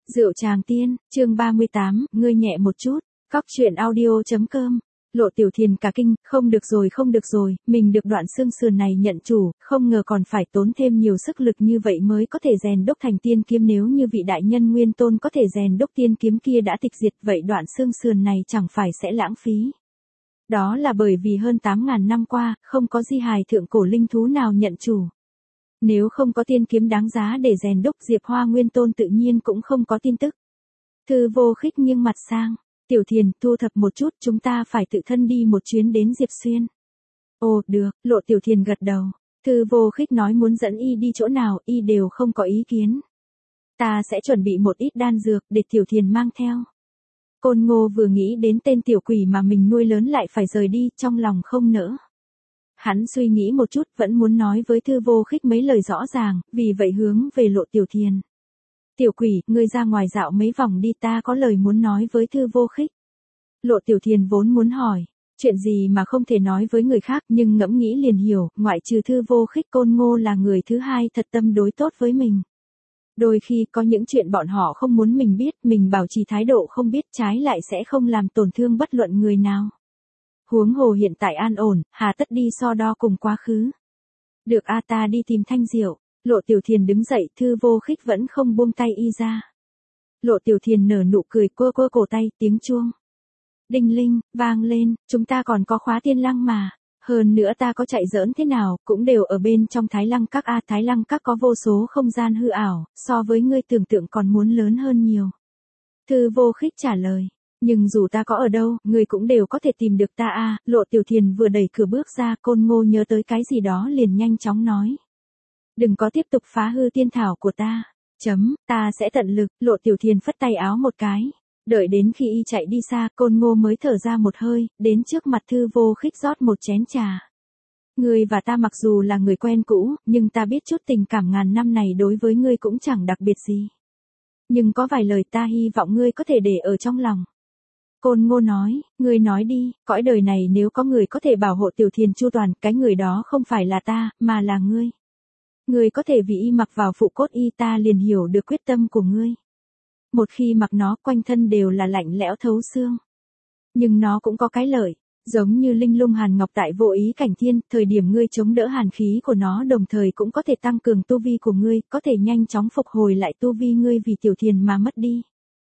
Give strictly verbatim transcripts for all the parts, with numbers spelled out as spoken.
Rượu Tràng Tiên, chương ba mươi tám, ngươi nhẹ một chút, cóc truyện audio.com. Lộ Tiểu Thiền cả kinh, không được rồi không được rồi, mình được đoạn xương sườn này nhận chủ, không ngờ còn phải tốn thêm nhiều sức lực như vậy mới có thể rèn đúc thành tiên kiếm, nếu như vị đại nhân Nguyên Tôn có thể rèn đúc tiên kiếm kia đã tịch diệt, vậy đoạn xương sườn này chẳng phải sẽ lãng phí. Đó là bởi vì hơn tám ngàn năm qua, không có di hài thượng cổ linh thú nào nhận chủ. Nếu không có tiên kiếm đáng giá để rèn đúc, Diệp Hoa Nguyên Tôn tự nhiên cũng không có tin tức. Thư Vô Khích nghiêng mặt sang, Tiểu Thiền, thu thập một chút, chúng ta phải tự thân đi một chuyến đến Diệp Xuyên. Ồ, được, Lộ Tiểu Thiền gật đầu. Thư Vô Khích nói muốn dẫn y đi chỗ nào, y đều không có ý kiến. Ta sẽ chuẩn bị một ít đan dược để Tiểu Thiền mang theo. Côn Ngô vừa nghĩ đến tên tiểu quỷ mà mình nuôi lớn lại phải rời đi, trong lòng không nỡ. Hắn suy nghĩ một chút, vẫn muốn nói với Thư Vô Khích mấy lời rõ ràng, vì vậy hướng về Lộ Tiểu Thiền. Tiểu quỷ, ngươi ra ngoài dạo mấy vòng đi, ta có lời muốn nói với Thư Vô Khích. Lộ Tiểu Thiền vốn muốn hỏi, chuyện gì mà không thể nói với người khác, nhưng ngẫm nghĩ liền hiểu, ngoại trừ Thư Vô Khích, Côn Ngô là người thứ hai thật tâm đối tốt với mình. Đôi khi có những chuyện bọn họ không muốn mình biết, mình bảo trì thái độ không biết, trái lại sẽ không làm tổn thương bất luận người nào. Huống hồ hiện tại an ổn, hà tất đi so đo cùng quá khứ. Được a, ta đi tìm Thanh Diệu. Lộ Tiểu Thiền đứng dậy, Thư Vô Khích vẫn không buông tay y ra. Lộ Tiểu Thiền nở nụ cười, quơ quơ cổ tay, tiếng chuông đinh linh vang lên, chúng ta còn có khóa tiên lăng mà. Hơn nữa ta có chạy giỡn thế nào, cũng đều ở bên trong Thái Lăng Các. A, Thái Lăng Các có vô số không gian hư ảo, so với ngươi tưởng tượng còn muốn lớn hơn nhiều. Thư Vô Khích trả lời. Nhưng dù ta có ở đâu, người cũng đều có thể tìm được ta a. À, Lộ Tiểu Thiền vừa đẩy cửa bước ra, Côn Ngô nhớ tới cái gì đó liền nhanh chóng nói. Đừng có tiếp tục phá hư tiên thảo của ta. Chấm, ta sẽ tận lực. Lộ Tiểu Thiền phất tay áo một cái. Đợi đến khi y chạy đi xa, Côn Ngô mới thở ra một hơi, đến trước mặt Thư Vô Khích rót một chén trà. Ngươi và ta mặc dù là người quen cũ, nhưng ta biết chút tình cảm ngàn năm này đối với ngươi cũng chẳng đặc biệt gì. Nhưng có vài lời ta hy vọng ngươi có thể để ở trong lòng. Côn Ngô nói, ngươi nói đi, cõi đời này nếu có người có thể bảo hộ Tiểu Thiền chu toàn, cái người đó không phải là ta, mà là ngươi. Ngươi có thể vì y mặc vào phụ cốt y, ta liền hiểu được quyết tâm của ngươi. Một khi mặc nó, quanh thân đều là lạnh lẽo thấu xương. Nhưng nó cũng có cái lợi, giống như linh lung hàn ngọc tại Vô Ý Cảnh Thiên, thời điểm ngươi chống đỡ hàn khí của nó đồng thời cũng có thể tăng cường tu vi của ngươi, có thể nhanh chóng phục hồi lại tu vi ngươi vì Tiểu Thiền mà mất đi.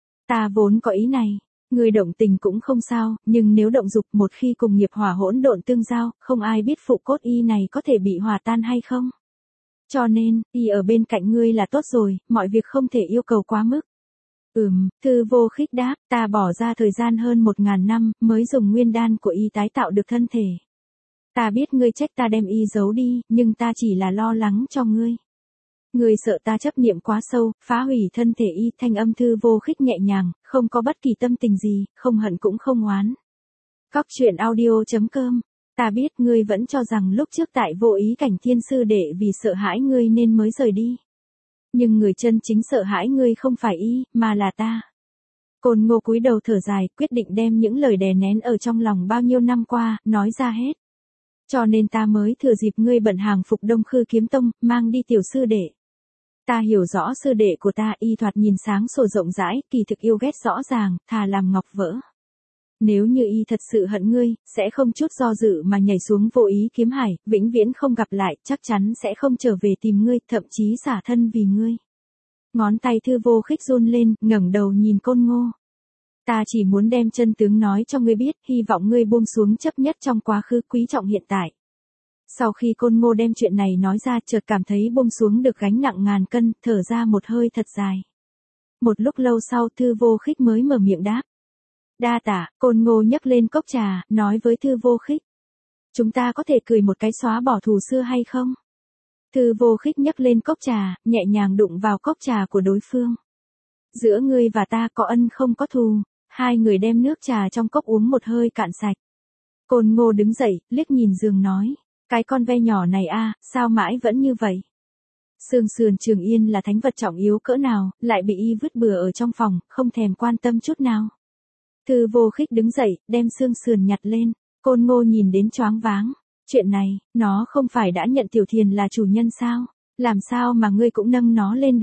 Ta vốn có ý này. Người động tình cũng không sao, nhưng nếu động dục, một khi cùng nghiệp hỏa hỗn độn tương giao, không ai biết phụ cốt y này có thể bị hòa tan hay không. Cho nên, y ở bên cạnh ngươi là tốt rồi, mọi việc không thể yêu cầu quá mức. Ừm, Thư Vô Khích đáp, ta bỏ ra thời gian hơn một ngàn năm, mới dùng nguyên đan của y tái tạo được thân thể. Ta biết ngươi trách ta đem y giấu đi, nhưng ta chỉ là lo lắng cho ngươi. Ngươi sợ ta chấp niệm quá sâu, phá hủy thân thể y. Thanh âm Thư Vô Khích nhẹ nhàng, không có bất kỳ tâm tình gì, không hận cũng không oán. Cóc truyện audio.com. Ta biết ngươi vẫn cho rằng lúc trước tại Vô Ý Cảnh Thiên sư đệ vì sợ hãi ngươi nên mới rời đi. Nhưng người chân chính sợ hãi ngươi không phải y, mà là ta. Côn Ngô cúi đầu thở dài, quyết định đem những lời đè nén ở trong lòng bao nhiêu năm qua, nói ra hết. Cho nên ta mới thừa dịp ngươi bận hàng phục Đông Khư Kiếm Tông, mang đi tiểu sư đệ. Ta hiểu rõ sư đệ của ta, y thoạt nhìn sáng sủa rộng rãi, kỳ thực yêu ghét rõ ràng, thà làm ngọc vỡ. Nếu như y thật sự hận ngươi, sẽ không chút do dự mà nhảy xuống Vô Ý Kiếm Hải, vĩnh viễn không gặp lại, chắc chắn sẽ không trở về tìm ngươi, thậm chí xả thân vì ngươi. Ngón tay Thư Vô Khích run lên, ngẩng đầu nhìn Côn Ngô. Ta chỉ muốn đem chân tướng nói cho ngươi biết, hy vọng ngươi buông xuống chấp nhất trong quá khứ, quý trọng hiện tại. Sau khi Côn Ngô đem chuyện này nói ra, chợt cảm thấy buông xuống được gánh nặng ngàn cân, thở ra một hơi thật dài. Một lúc lâu sau, Thư Vô Khích mới mở miệng đáp. Đa tạ. Côn Ngô nhấc lên cốc trà, nói với Thư Vô Khích. Chúng ta có thể cười một cái xóa bỏ thù xưa hay không? Thư Vô Khích nhấc lên cốc trà, nhẹ nhàng đụng vào cốc trà của đối phương. Giữa ngươi và ta có ân không có thù. Hai người đem nước trà trong cốc uống một hơi cạn sạch. Côn Ngô đứng dậy, liếc nhìn giường nói. Cái con ve nhỏ này a, sao mãi vẫn như vậy? Xương sườn Trường Yên là thánh vật trọng yếu cỡ nào, lại bị y vứt bừa ở trong phòng, không thèm quan tâm chút nào. Thư Vô Khích đứng dậy, đem xương sườn nhặt lên. Côn Ngô nhìn đến choáng váng. Chuyện này, nó không phải đã nhận Tiểu Thiền là chủ nhân sao? Làm sao mà ngươi cũng nâng nó lên được?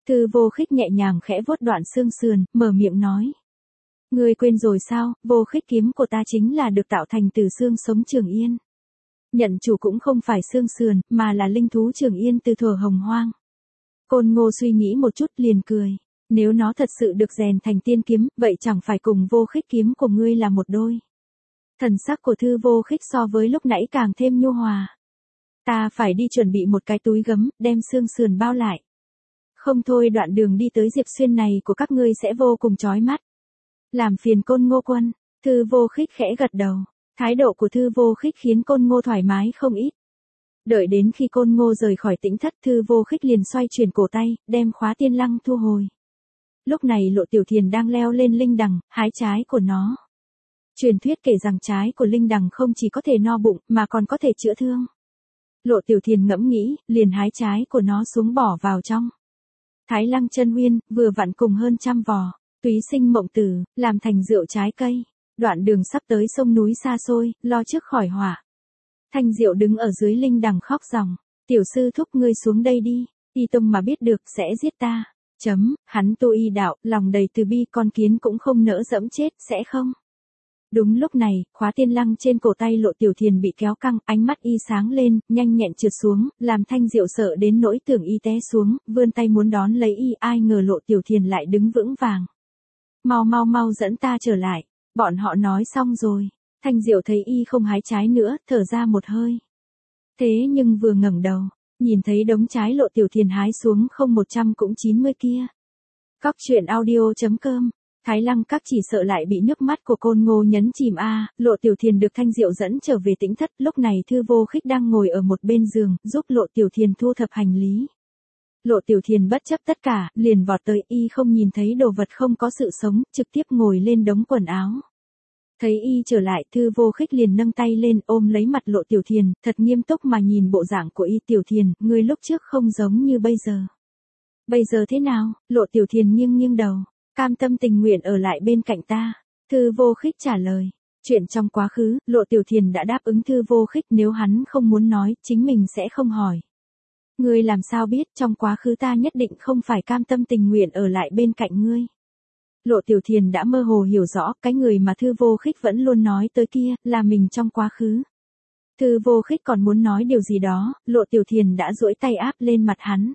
Thư Vô Khích nhẹ nhàng khẽ vuốt đoạn xương sườn, mở miệng nói. Ngươi quên rồi sao, Vô Khích kiếm của ta chính là được tạo thành từ xương sống Trường Yên. Nhận chủ cũng không phải xương sườn, mà là linh thú Trường Yên từ thuở hồng hoang. Côn Ngô suy nghĩ một chút liền cười. Nếu nó thật sự được rèn thành tiên kiếm, vậy chẳng phải cùng Vô Khích kiếm của ngươi là một đôi. Thần sắc của Thư Vô Khích so với lúc nãy càng thêm nhu hòa. Ta phải đi chuẩn bị một cái túi gấm, đem xương sườn bao lại. Không thôi đoạn đường đi tới Diệp Xuyên này của các ngươi sẽ vô cùng chói mắt. Làm phiền Côn Ngô quân, Thư Vô Khích khẽ gật đầu. Thái độ của Thư Vô Khích khiến Côn Ngô thoải mái không ít. Đợi đến khi Côn Ngô rời khỏi Tĩnh Thất, Thư Vô Khích liền xoay chuyển cổ tay, đem khóa tiên lăng thu hồi. Lúc này Lộ Tiểu Thiền đang leo lên linh đằng, hái trái của nó. Truyền thuyết kể rằng trái của linh đằng không chỉ có thể no bụng, mà còn có thể chữa thương. Lộ Tiểu Thiền ngẫm nghĩ, liền hái trái của nó xuống bỏ vào trong. Thái Lăng Chân Nguyên, vừa vặn cùng hơn trăm vò, túy sinh mộng tử, làm thành rượu trái cây. Đoạn đường sắp tới sông núi xa xôi, lo trước khỏi hỏa. Thanh Diệu đứng ở dưới linh đằng khóc ròng. Tiểu sư thúc ngươi xuống đây đi, Y Tông mà biết được sẽ giết ta. Chấm, hắn tu y đạo, lòng đầy từ bi, con kiến cũng không nỡ dẫm chết, sẽ không? Đúng lúc này, khóa tiên lăng trên cổ tay Lộ Tiểu Thiền bị kéo căng, ánh mắt y sáng lên, nhanh nhẹn trượt xuống, làm Thanh Diệu sợ đến nỗi tưởng y té xuống, vươn tay muốn đón lấy y, ai ngờ Lộ Tiểu Thiền lại đứng vững vàng. Mau mau mau dẫn ta trở lại, bọn họ nói xong rồi. Thanh Diệu thấy y không hái trái nữa, thở ra một hơi. Thế nhưng vừa ngẩng đầu, nhìn thấy đống trái Lộ Tiểu Thiền hái xuống không một trăm cũng chín mươi kia. Cóc truyện audio chấm com. Thái Lăng Các chỉ sợ lại bị nước mắt của Côn Ngô nhấn chìm a. Lộ Tiểu Thiền được Thanh Diệu dẫn trở về Tĩnh Thất, lúc này Thư Vô Khích đang ngồi ở một bên giường, giúp Lộ Tiểu Thiền thu thập hành lý. Lộ Tiểu Thiền bất chấp tất cả, liền vọt tới, y không nhìn thấy đồ vật không có sự sống, trực tiếp ngồi lên đống quần áo. Thấy y trở lại, Thư Vô Khích liền nâng tay lên ôm lấy mặt Lộ Tiểu Thiền, thật nghiêm túc mà nhìn bộ dạng của y. Tiểu Thiền, ngươi lúc trước không giống như bây giờ. Bây giờ thế nào? Lộ Tiểu Thiền nghiêng nghiêng đầu. Cam tâm tình nguyện ở lại bên cạnh ta. Thư Vô Khích trả lời. Chuyện trong quá khứ, Lộ Tiểu Thiền đã đáp ứng Thư Vô Khích, nếu hắn không muốn nói, chính mình sẽ không hỏi. Ngươi làm sao biết trong quá khứ ta nhất định không phải cam tâm tình nguyện ở lại bên cạnh ngươi. Lộ Tiểu Thiền đã mơ hồ hiểu rõ, cái người mà Thư Vô Khích vẫn luôn nói tới kia, là mình trong quá khứ. Thư Vô Khích còn muốn nói điều gì đó, Lộ Tiểu Thiền đã duỗi tay áp lên mặt hắn.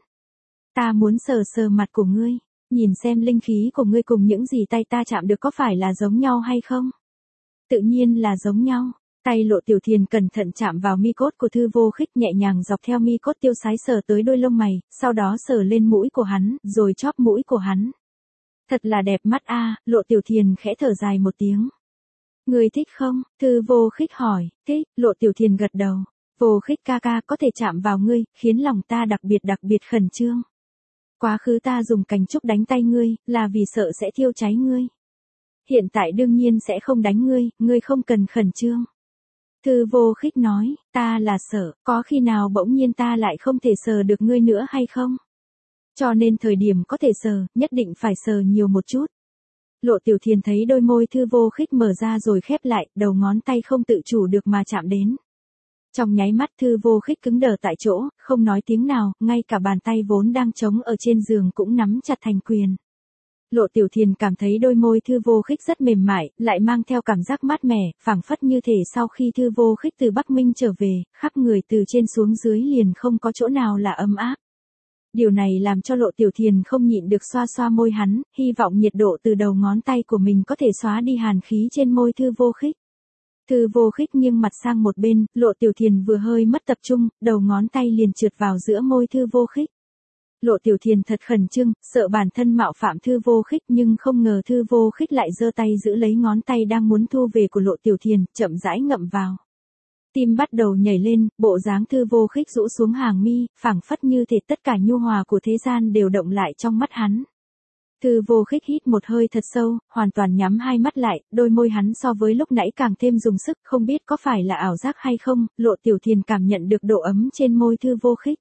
Ta muốn sờ sờ mặt của ngươi, nhìn xem linh khí của ngươi cùng những gì tay ta chạm được có phải là giống nhau hay không? Tự nhiên là giống nhau. Tay Lộ Tiểu Thiền cẩn thận chạm vào mi cốt của Thư Vô Khích, nhẹ nhàng dọc theo mi cốt tiêu sái sờ tới đôi lông mày, sau đó sờ lên mũi của hắn, rồi chóp mũi của hắn. Thật là đẹp mắt a. À, Lộ Tiểu Thiền khẽ thở dài một tiếng. Người thích không? Thư Vô Khích hỏi. Thích. Lộ Tiểu Thiền gật đầu. Vô Khích ca ca, có thể chạm vào ngươi, khiến lòng ta đặc biệt đặc biệt khẩn trương. Quá khứ ta dùng cành trúc đánh tay ngươi, là vì sợ sẽ thiêu cháy ngươi. Hiện tại đương nhiên sẽ không đánh ngươi, ngươi không cần khẩn trương. Thư Vô Khích nói, ta là sợ, có khi nào bỗng nhiên ta lại không thể sờ được ngươi nữa hay không? Cho nên thời điểm có thể sờ, nhất định phải sờ nhiều một chút. Lộ Tiểu Thiền thấy đôi môi Thư Vô Khích mở ra rồi khép lại, đầu ngón tay không tự chủ được mà chạm đến. Trong nháy mắt Thư Vô Khích cứng đờ tại chỗ, không nói tiếng nào, ngay cả bàn tay vốn đang trống ở trên giường cũng nắm chặt thành quyền. Lộ Tiểu Thiền cảm thấy đôi môi Thư Vô Khích rất mềm mại, lại mang theo cảm giác mát mẻ, phảng phất như thể sau khi Thư Vô Khích từ Bắc Minh trở về, khắp người từ trên xuống dưới liền không có chỗ nào là ấm áp. Điều này làm cho Lộ Tiểu Thiền không nhịn được xoa xoa môi hắn, hy vọng nhiệt độ từ đầu ngón tay của mình có thể xóa đi hàn khí trên môi Thư Vô Khích. Thư Vô Khích nghiêng mặt sang một bên, Lộ Tiểu Thiền vừa hơi mất tập trung, đầu ngón tay liền trượt vào giữa môi Thư Vô Khích. Lộ Tiểu Thiền thật khẩn trương, sợ bản thân mạo phạm Thư Vô Khích, nhưng không ngờ Thư Vô Khích lại giơ tay giữ lấy ngón tay đang muốn thu về của Lộ Tiểu Thiền, chậm rãi ngậm vào. Tim bắt đầu nhảy lên, bộ dáng Thư Vô Khích rũ xuống hàng mi, phảng phất như thể tất cả nhu hòa của thế gian đều động lại trong mắt hắn. Thư Vô Khích hít một hơi thật sâu, hoàn toàn nhắm hai mắt lại, đôi môi hắn so với lúc nãy càng thêm dùng sức, không biết có phải là ảo giác hay không, Lộ Tiểu Thiền cảm nhận được độ ấm trên môi Thư Vô Khích.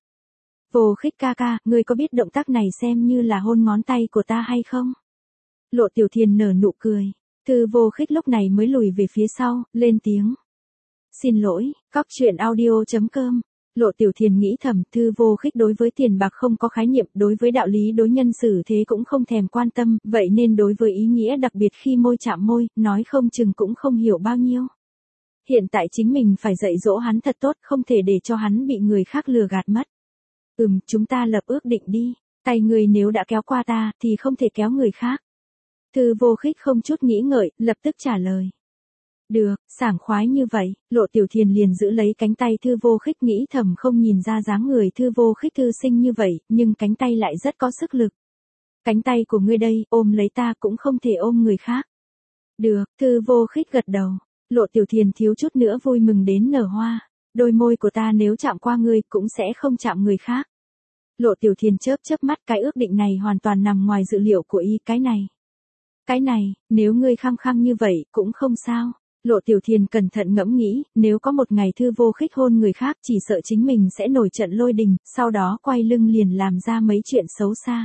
Vô Khích ca ca, ngươi có biết động tác này xem như là hôn ngón tay của ta hay không? Lộ Tiểu Thiền nở nụ cười. Thư Vô Khích lúc này mới lùi về phía sau, lên tiếng. Xin lỗi, cóc truyện audio chấm com. Lộ Tiểu Thiền nghĩ thầm, Thư Vô Khích đối với tiền bạc không có khái niệm, đối với đạo lý đối nhân xử thế cũng không thèm quan tâm, vậy nên đối với ý nghĩa đặc biệt khi môi chạm môi, nói không chừng cũng không hiểu bao nhiêu. Hiện tại chính mình phải dạy dỗ hắn thật tốt, không thể để cho hắn bị người khác lừa gạt mất. Ừm, chúng ta lập ước định đi, tay người nếu đã kéo qua ta, thì không thể kéo người khác. Thư Vô Khích không chút nghĩ ngợi, lập tức trả lời. Được, sảng khoái như vậy, Lộ Tiểu Thiền liền giữ lấy cánh tay Thư Vô Khích, nghĩ thầm không nhìn ra dáng người Thư Vô Khích thư sinh như vậy, nhưng cánh tay lại rất có sức lực. Cánh tay của ngươi đây, ôm lấy ta cũng không thể ôm người khác. Được, Thư Vô Khích gật đầu. Lộ Tiểu Thiền thiếu chút nữa vui mừng đến nở hoa. Đôi môi của ta nếu chạm qua ngươi cũng sẽ không chạm người khác. Lộ Tiểu Thiền chớp chớp mắt, cái ước định này hoàn toàn nằm ngoài dự liệu của y. Cái này. Cái này, nếu ngươi khăng khăng như vậy cũng không sao. Lộ Tiểu Thiền cẩn thận ngẫm nghĩ, nếu có một ngày Thư Vô Khích hôn người khác chỉ sợ chính mình sẽ nổi trận lôi đình, sau đó quay lưng liền làm ra mấy chuyện xấu xa.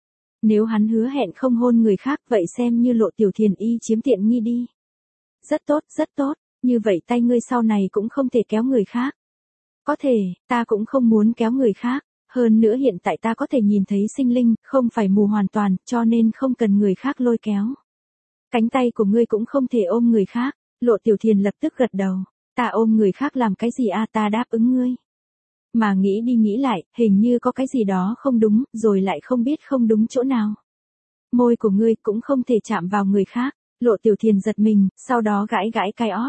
Nếu hắn hứa hẹn không hôn người khác vậy xem như Lộ Tiểu Thiền y chiếm tiện nghi đi. Rất tốt, rất tốt, như vậy tay ngươi sau này cũng không thể kéo người khác. Có thể, ta cũng không muốn kéo người khác, hơn nữa hiện tại ta có thể nhìn thấy sinh linh, không phải mù hoàn toàn, cho nên không cần người khác lôi kéo. Cánh tay của ngươi cũng không thể ôm người khác. Lộ Tiểu Thiền lập tức gật đầu. Ta ôm người khác làm cái gì a? Ta đáp ứng ngươi. Mà nghĩ đi nghĩ lại, hình như có cái gì đó không đúng, rồi lại không biết không đúng chỗ nào. Môi của ngươi cũng không thể chạm vào người khác. Lộ Tiểu Thiền giật mình, sau đó gãi gãi cái ót.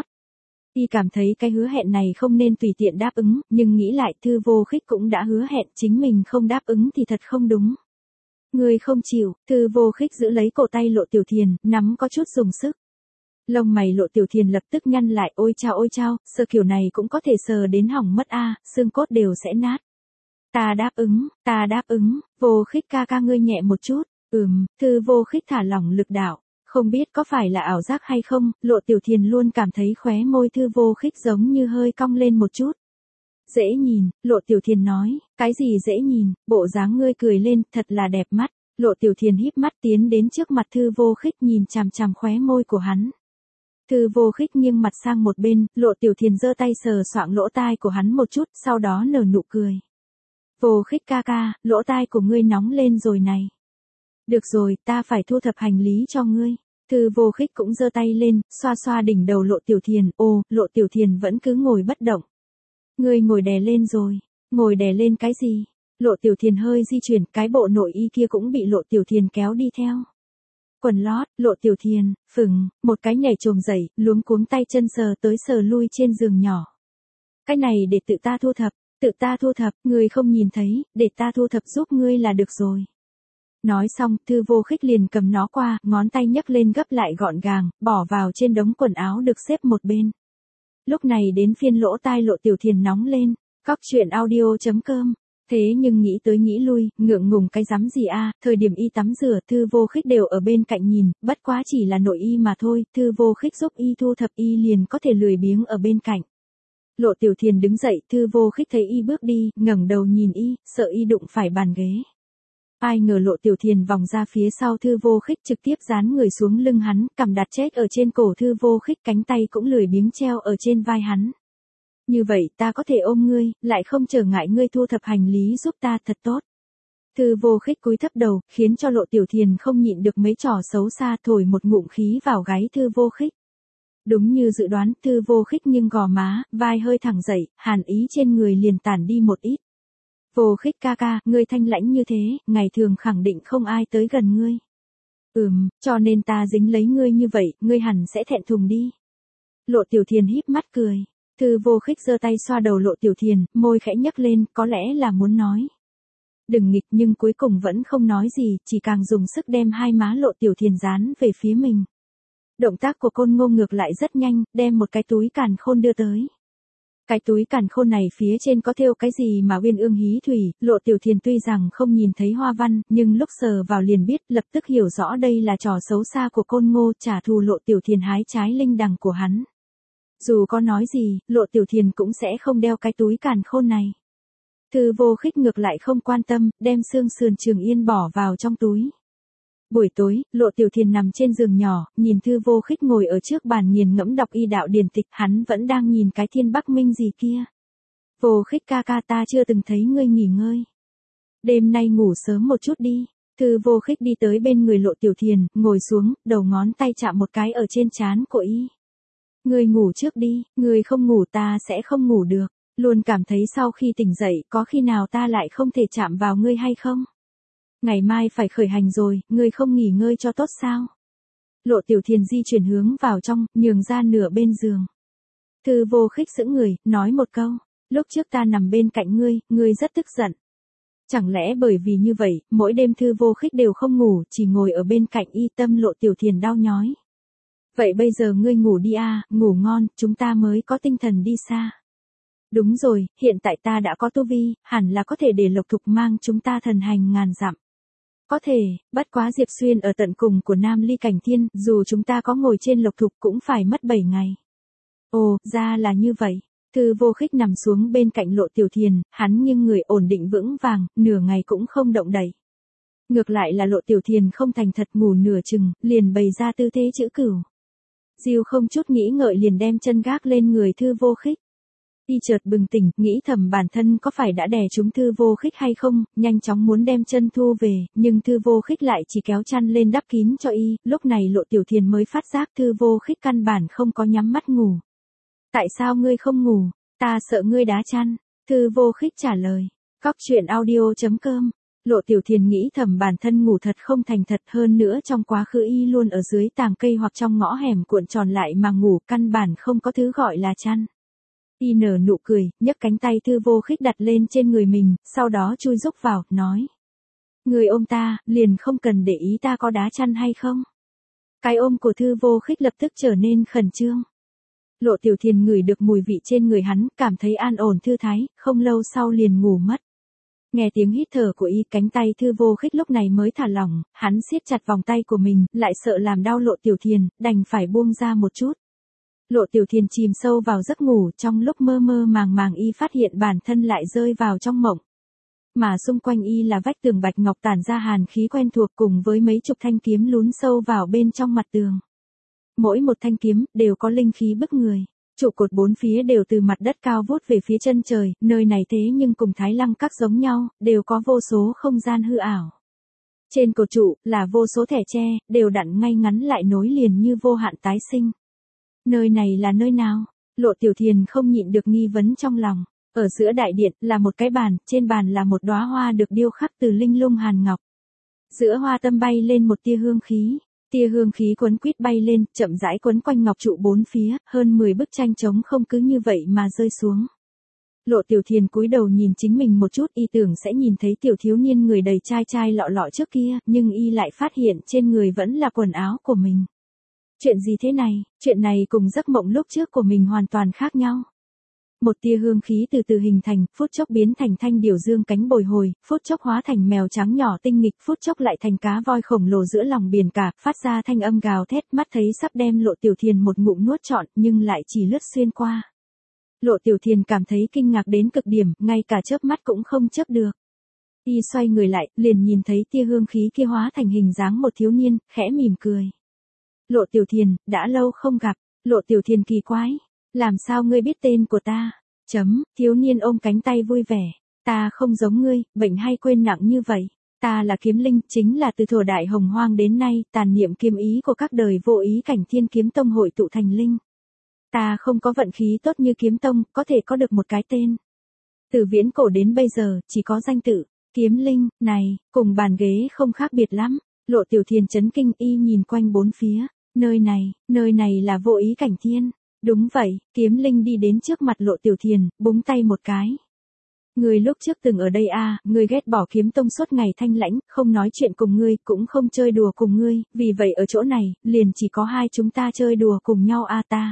Y cảm thấy cái hứa hẹn này không nên tùy tiện đáp ứng, nhưng nghĩ lại Thư Vô Khích cũng đã hứa hẹn, chính mình không đáp ứng thì thật không đúng. Ngươi không chịu, Thư Vô Khích giữ lấy cổ tay Lộ Tiểu Thiền, nắm có chút dùng sức. Lông mày Lộ Tiểu Thiền lập tức nhăn lại, ôi chao ôi chao, sờ kiểu này cũng có thể sờ đến hỏng mất a, xương cốt đều sẽ nát. Ta đáp ứng, ta đáp ứng, Vô Khích ca ca ngươi nhẹ một chút, ừm, Thư Vô Khích thả lỏng lực đạo, không biết có phải là ảo giác hay không, Lộ Tiểu Thiền luôn cảm thấy khóe môi Thư Vô Khích giống như hơi cong lên một chút. Dễ nhìn, Lộ Tiểu Thiền nói, cái gì dễ nhìn, bộ dáng ngươi cười lên, thật là đẹp mắt, Lộ Tiểu Thiền híp mắt tiến đến trước mặt Thư Vô Khích nhìn chằm chằm khóe môi của hắn. Thư Vô Khích nghiêng mặt sang một bên, Lộ Tiểu Thiền giơ tay sờ soạng lỗ tai của hắn một chút, sau đó nở nụ cười. Vô Khích ca ca, lỗ tai của ngươi nóng lên rồi này. Được rồi, ta phải thu thập hành lý cho ngươi. Thư Vô Khích cũng giơ tay lên, xoa xoa đỉnh đầu Lộ Tiểu Thiền, ồ, Lộ Tiểu Thiền vẫn cứ ngồi bất động. Ngươi ngồi đè lên rồi, ngồi đè lên cái gì? Lộ Tiểu Thiền hơi di chuyển, cái bộ nội y kia cũng bị Lộ Tiểu Thiền kéo đi theo. Quần lót, Lộ Tiểu Thiền, phừng, một cái nhảy chồm dậy, luống cuống tay chân sờ tới sờ lui trên giường nhỏ. Cái này để tự ta thu thập, tự ta thu thập, ngươi không nhìn thấy, để ta thu thập giúp ngươi là được rồi. Nói xong, Thư Vô Khích liền cầm nó qua, ngón tay nhấc lên gấp lại gọn gàng, bỏ vào trên đống quần áo được xếp một bên. Lúc này đến phiên lỗ tai Lộ Tiểu Thiền nóng lên, cóc truyện audio chấm com. Thế nhưng nghĩ tới nghĩ lui, ngượng ngùng cái rắm gì a, thời điểm y tắm rửa, Thư Vô Khích đều ở bên cạnh nhìn, bất quá chỉ là nội y mà thôi, Thư Vô Khích giúp y thu thập y liền có thể lười biếng ở bên cạnh. Lộ Tiểu Thiền đứng dậy, Thư Vô Khích thấy y bước đi, ngẩng đầu nhìn y, sợ y đụng phải bàn ghế. Ai ngờ Lộ Tiểu Thiền vòng ra phía sau Thư Vô Khích trực tiếp dán người xuống lưng hắn, cằm đặt chết ở trên cổ Thư Vô Khích, cánh tay cũng lười biếng treo ở trên vai hắn. Như vậy ta có thể ôm ngươi, lại không trở ngại ngươi thu thập hành lý giúp ta, thật tốt. Thư Vô Khích cúi thấp đầu, khiến cho Lộ Tiểu Thiền không nhịn được mấy trò xấu xa, thổi một ngụm khí vào gáy Thư Vô Khích. Đúng như dự đoán, Thư Vô Khích nghiêng gò má, vai hơi thẳng dậy, hàn ý trên người liền tản đi một ít. Vô Khích ca ca, ngươi thanh lãnh như thế, ngày thường khẳng định không ai tới gần ngươi. Ừm, cho nên ta dính lấy ngươi như vậy, ngươi hẳn sẽ thẹn thùng đi. Lộ Tiểu Thiền híp mắt cười. Thư Vô Khích giơ tay xoa đầu Lộ Tiểu Thiền, môi khẽ nhấc lên, có lẽ là muốn nói. Đừng nghịch, nhưng cuối cùng vẫn không nói gì, chỉ càng dùng sức đem hai má Lộ Tiểu Thiền dán về phía mình. Động tác của Côn Ngô ngược lại rất nhanh, đem một cái túi càn khôn đưa tới. Cái túi càn khôn này phía trên có thêu cái gì mà uyên ương hí thủy, Lộ Tiểu Thiền tuy rằng không nhìn thấy hoa văn, nhưng lúc sờ vào liền biết, lập tức hiểu rõ đây là trò xấu xa của Côn Ngô, trả thù Lộ Tiểu Thiền hái trái linh đằng của hắn. Dù có nói gì, Lộ Tiểu Thiền cũng sẽ không đeo cái túi càn khôn này. Thư Vô Khích ngược lại không quan tâm, đem xương sườn Trường Yên bỏ vào trong túi. Buổi tối, Lộ Tiểu Thiền nằm trên giường nhỏ, nhìn Thư Vô Khích ngồi ở trước bàn nghiền ngẫm đọc y đạo điển tịch, hắn vẫn đang nhìn cái Thiên Bắc Minh gì kia. Vô Khích ca ca, ta chưa từng thấy ngươi nghỉ ngơi. Đêm nay ngủ sớm một chút đi. Thư Vô Khích đi tới bên người Lộ Tiểu Thiền, ngồi xuống, đầu ngón tay chạm một cái ở trên trán của y. Ngươi ngủ trước đi, ngươi không ngủ ta sẽ không ngủ được. Luôn cảm thấy sau khi tỉnh dậy, có khi nào ta lại không thể chạm vào ngươi hay không? Ngày mai phải khởi hành rồi, ngươi không nghỉ ngơi cho tốt sao? Lộ Tiểu Thiền di chuyển hướng vào trong, nhường ra nửa bên giường. Thư Vô Khích sững người, nói một câu. Lúc trước ta nằm bên cạnh ngươi, ngươi rất tức giận. Chẳng lẽ bởi vì như vậy, mỗi đêm Thư Vô Khích đều không ngủ, chỉ ngồi ở bên cạnh y, tâm Lộ Tiểu Thiền đau nhói. Vậy bây giờ ngươi ngủ đi à, ngủ ngon, chúng ta mới có tinh thần đi xa. Đúng rồi, hiện tại ta đã có tu vi, hẳn là có thể để Lộc Thục mang chúng ta thần hành ngàn dặm. Có thể, bất quá Diệp Xuyên ở tận cùng của Nam Ly Cảnh Thiên, dù chúng ta có ngồi trên Lộc Thục cũng phải mất bảy ngày. Ồ, ra là như vậy. Thư Vô Khích nằm xuống bên cạnh Lộ Tiểu Thiền, hắn nghiêng người ổn định vững vàng, nửa ngày cũng không động đậy. Ngược lại là Lộ Tiểu Thiền không thành thật, ngủ nửa chừng, liền bày ra tư thế chữ cửu. Diêu không chút nghĩ ngợi liền đem chân gác lên người Thư Vô Khích. Y chợt bừng tỉnh, nghĩ thầm bản thân có phải đã đè trúng Thư Vô Khích hay không, nhanh chóng muốn đem chân thu về, nhưng Thư Vô Khích lại chỉ kéo chăn lên đắp kín cho y, lúc này Lộ Tiểu Thiền mới phát giác Thư Vô Khích căn bản không có nhắm mắt ngủ. Tại sao ngươi không ngủ? Ta sợ ngươi đá chăn. Thư Vô Khích trả lời. Cóc truyện audio chấm com. Lộ Tiểu Thiền nghĩ thầm bản thân ngủ thật không thành thật, hơn nữa trong quá khứ y luôn ở dưới tàng cây hoặc trong ngõ hẻm cuộn tròn lại mà ngủ, căn bản không có thứ gọi là chăn. Y nở nụ cười, nhấc cánh tay Thư Vô Khích đặt lên trên người mình, sau đó chui rúc vào, nói. Người ôm ta, liền không cần để ý ta có đá chăn hay không. Cái ôm của Thư Vô Khích lập tức trở nên khẩn trương. Lộ Tiểu Thiền ngửi được mùi vị trên người hắn, cảm thấy an ổn thư thái, không lâu sau liền ngủ mất. Nghe tiếng hít thở của y, cánh tay Thư Vô Khích lúc này mới thả lỏng, hắn siết chặt vòng tay của mình, lại sợ làm đau Lộ Tiểu Thiền, đành phải buông ra một chút. Lộ Tiểu Thiền chìm sâu vào giấc ngủ, trong lúc mơ mơ màng màng y phát hiện bản thân lại rơi vào trong mộng. Mà xung quanh y là vách tường bạch ngọc tản ra hàn khí quen thuộc cùng với mấy chục thanh kiếm lún sâu vào bên trong mặt tường. Mỗi một thanh kiếm đều có linh khí bức người. Trụ cột bốn phía đều từ mặt đất cao vút về phía chân trời, nơi này thế nhưng cùng Thái Lăng Các giống nhau, đều có vô số không gian hư ảo. Trên cột trụ là vô số thẻ tre, đều đặn ngay ngắn lại nối liền như vô hạn tái sinh. Nơi này là nơi nào? Lộ Tiểu Thiền không nhịn được nghi vấn trong lòng. Ở giữa đại điện là một cái bàn, trên bàn là một đóa hoa được điêu khắc từ linh lung hàn ngọc. Giữa hoa tâm bay lên một tia hương khí. Tia hương khí quấn quýt bay lên, chậm rãi quấn quanh ngọc trụ bốn phía, hơn mười bức tranh trống không cứ như vậy mà rơi xuống. Lộ Tiểu Thiền cúi đầu nhìn chính mình một chút, y tưởng sẽ nhìn thấy tiểu thiếu niên người đầy chai chai lọ lọ trước kia, nhưng y lại phát hiện trên người vẫn là quần áo của mình. Chuyện gì thế này? Chuyện này cùng giấc mộng lúc trước của mình hoàn toàn khác nhau. Một tia hương khí từ từ hình thành, phút chốc biến thành thanh điểu dương cánh bồi hồi, phút chốc hóa thành mèo trắng nhỏ tinh nghịch, phút chốc lại thành cá voi khổng lồ giữa lòng biển cả, phát ra thanh âm gào thét, mắt thấy sắp đem Lộ Tiểu Thiền một ngụm nuốt trọn, nhưng lại chỉ lướt xuyên qua. Lộ Tiểu Thiền cảm thấy kinh ngạc đến cực điểm, ngay cả chớp mắt cũng không chớp được. Y xoay người lại, liền nhìn thấy tia hương khí kia hóa thành hình dáng một thiếu niên, khẽ mỉm cười. Lộ Tiểu Thiền, đã lâu không gặp. Lộ Tiểu Thiền kỳ quái. Làm sao ngươi biết tên của ta? Chấm, thiếu niên ôm cánh tay vui vẻ. Ta không giống ngươi, bệnh hay quên nặng như vậy. Ta là kiếm linh, chính là từ thuở đại hồng hoang đến nay, tàn niệm kiếm ý của các đời vô ý cảnh Thiên Kiếm Tông hội tụ thành linh. Ta không có vận khí tốt như Kiếm Tông, có thể có được một cái tên. Từ viễn cổ đến bây giờ, chỉ có danh tự, kiếm linh, này, cùng bàn ghế không khác biệt lắm. Lộ Tiểu Thiền chấn kinh, y nhìn quanh bốn phía. Nơi này, nơi này là vô ý cảnh thiên. Đúng vậy, kiếm linh đi đến trước mặt Lộ Tiểu Thiền, búng tay một cái. Ngươi lúc trước từng ở đây à, ngươi ghét bỏ Kiếm Tông suốt ngày thanh lãnh, không nói chuyện cùng ngươi, cũng không chơi đùa cùng ngươi, vì vậy ở chỗ này, liền chỉ có hai chúng ta chơi đùa cùng nhau à ta.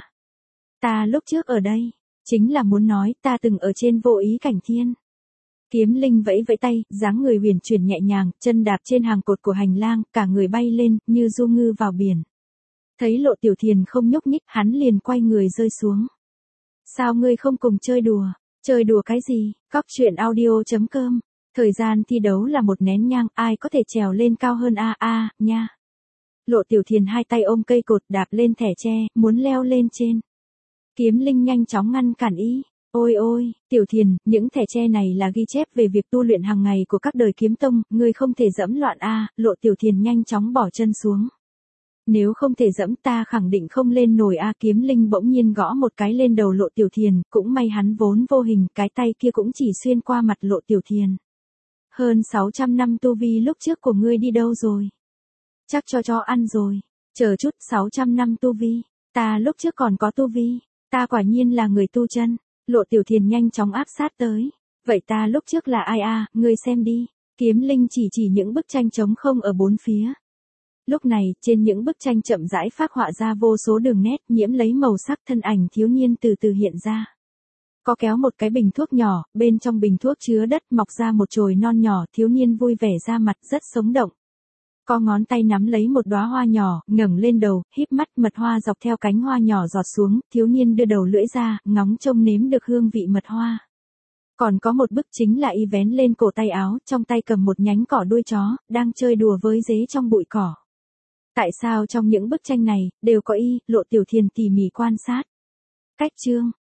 Ta lúc trước ở đây, chính là muốn nói ta từng ở trên vô ý cảnh thiên. Kiếm linh vẫy vẫy tay, dáng người huyền chuyển nhẹ nhàng, chân đạp trên hàng cột của hành lang, cả người bay lên, như du ngư vào biển. Thấy Lộ Tiểu Thiền không nhúc nhích, hắn liền quay người rơi xuống. Sao ngươi không cùng chơi đùa? Chơi đùa cái gì? Cóc truyện audio chấm com. Thời gian thi đấu là một nén nhang, ai có thể trèo lên cao hơn a a nha. Lộ Tiểu Thiền hai tay ôm cây cột đạp lên thẻ tre, muốn leo lên trên. Kiếm linh nhanh chóng ngăn cản y. Ôi ôi, Tiểu Thiền, những thẻ tre này là ghi chép về việc tu luyện hàng ngày của các đời kiếm tông, ngươi không thể dẫm loạn a. Lộ Tiểu Thiền nhanh chóng bỏ chân xuống. Nếu không thể dẫm ta khẳng định không lên nổi a. Kiếm linh bỗng nhiên gõ một cái lên đầu Lộ Tiểu Thiền, cũng may hắn vốn vô hình, cái tay kia cũng chỉ xuyên qua mặt Lộ Tiểu Thiền. Hơn sáu trăm năm tu vi lúc trước của ngươi đi đâu rồi? Chắc cho chó ăn rồi. Chờ chút, sáu trăm năm tu vi. Ta lúc trước còn có tu vi. Ta quả nhiên là người tu chân. Lộ Tiểu Thiền nhanh chóng áp sát tới. Vậy ta lúc trước là ai a? Ngươi xem đi. Kiếm linh chỉ chỉ những bức tranh trống không ở bốn phía. Lúc này, trên những bức tranh chậm rãi phác họa ra vô số đường nét nhiễm lấy màu sắc, thân ảnh thiếu niên từ từ hiện ra. Có kéo một cái bình thuốc nhỏ, bên trong bình thuốc chứa đất mọc ra một chồi non nhỏ, thiếu niên vui vẻ ra mặt rất sống động. Có ngón tay nắm lấy một đóa hoa nhỏ, ngẩng lên đầu, híp mắt, mật hoa dọc theo cánh hoa nhỏ giọt xuống, thiếu niên đưa đầu lưỡi ra, ngóng trông nếm được hương vị mật hoa. Còn có một bức chính là y vén lên cổ tay áo, trong tay cầm một nhánh cỏ đuôi chó, đang chơi đùa với dế trong bụi cỏ. Tại sao trong những bức tranh này, đều có y? Lộ Tiểu Thiền tỉ mỉ quan sát. Cách chương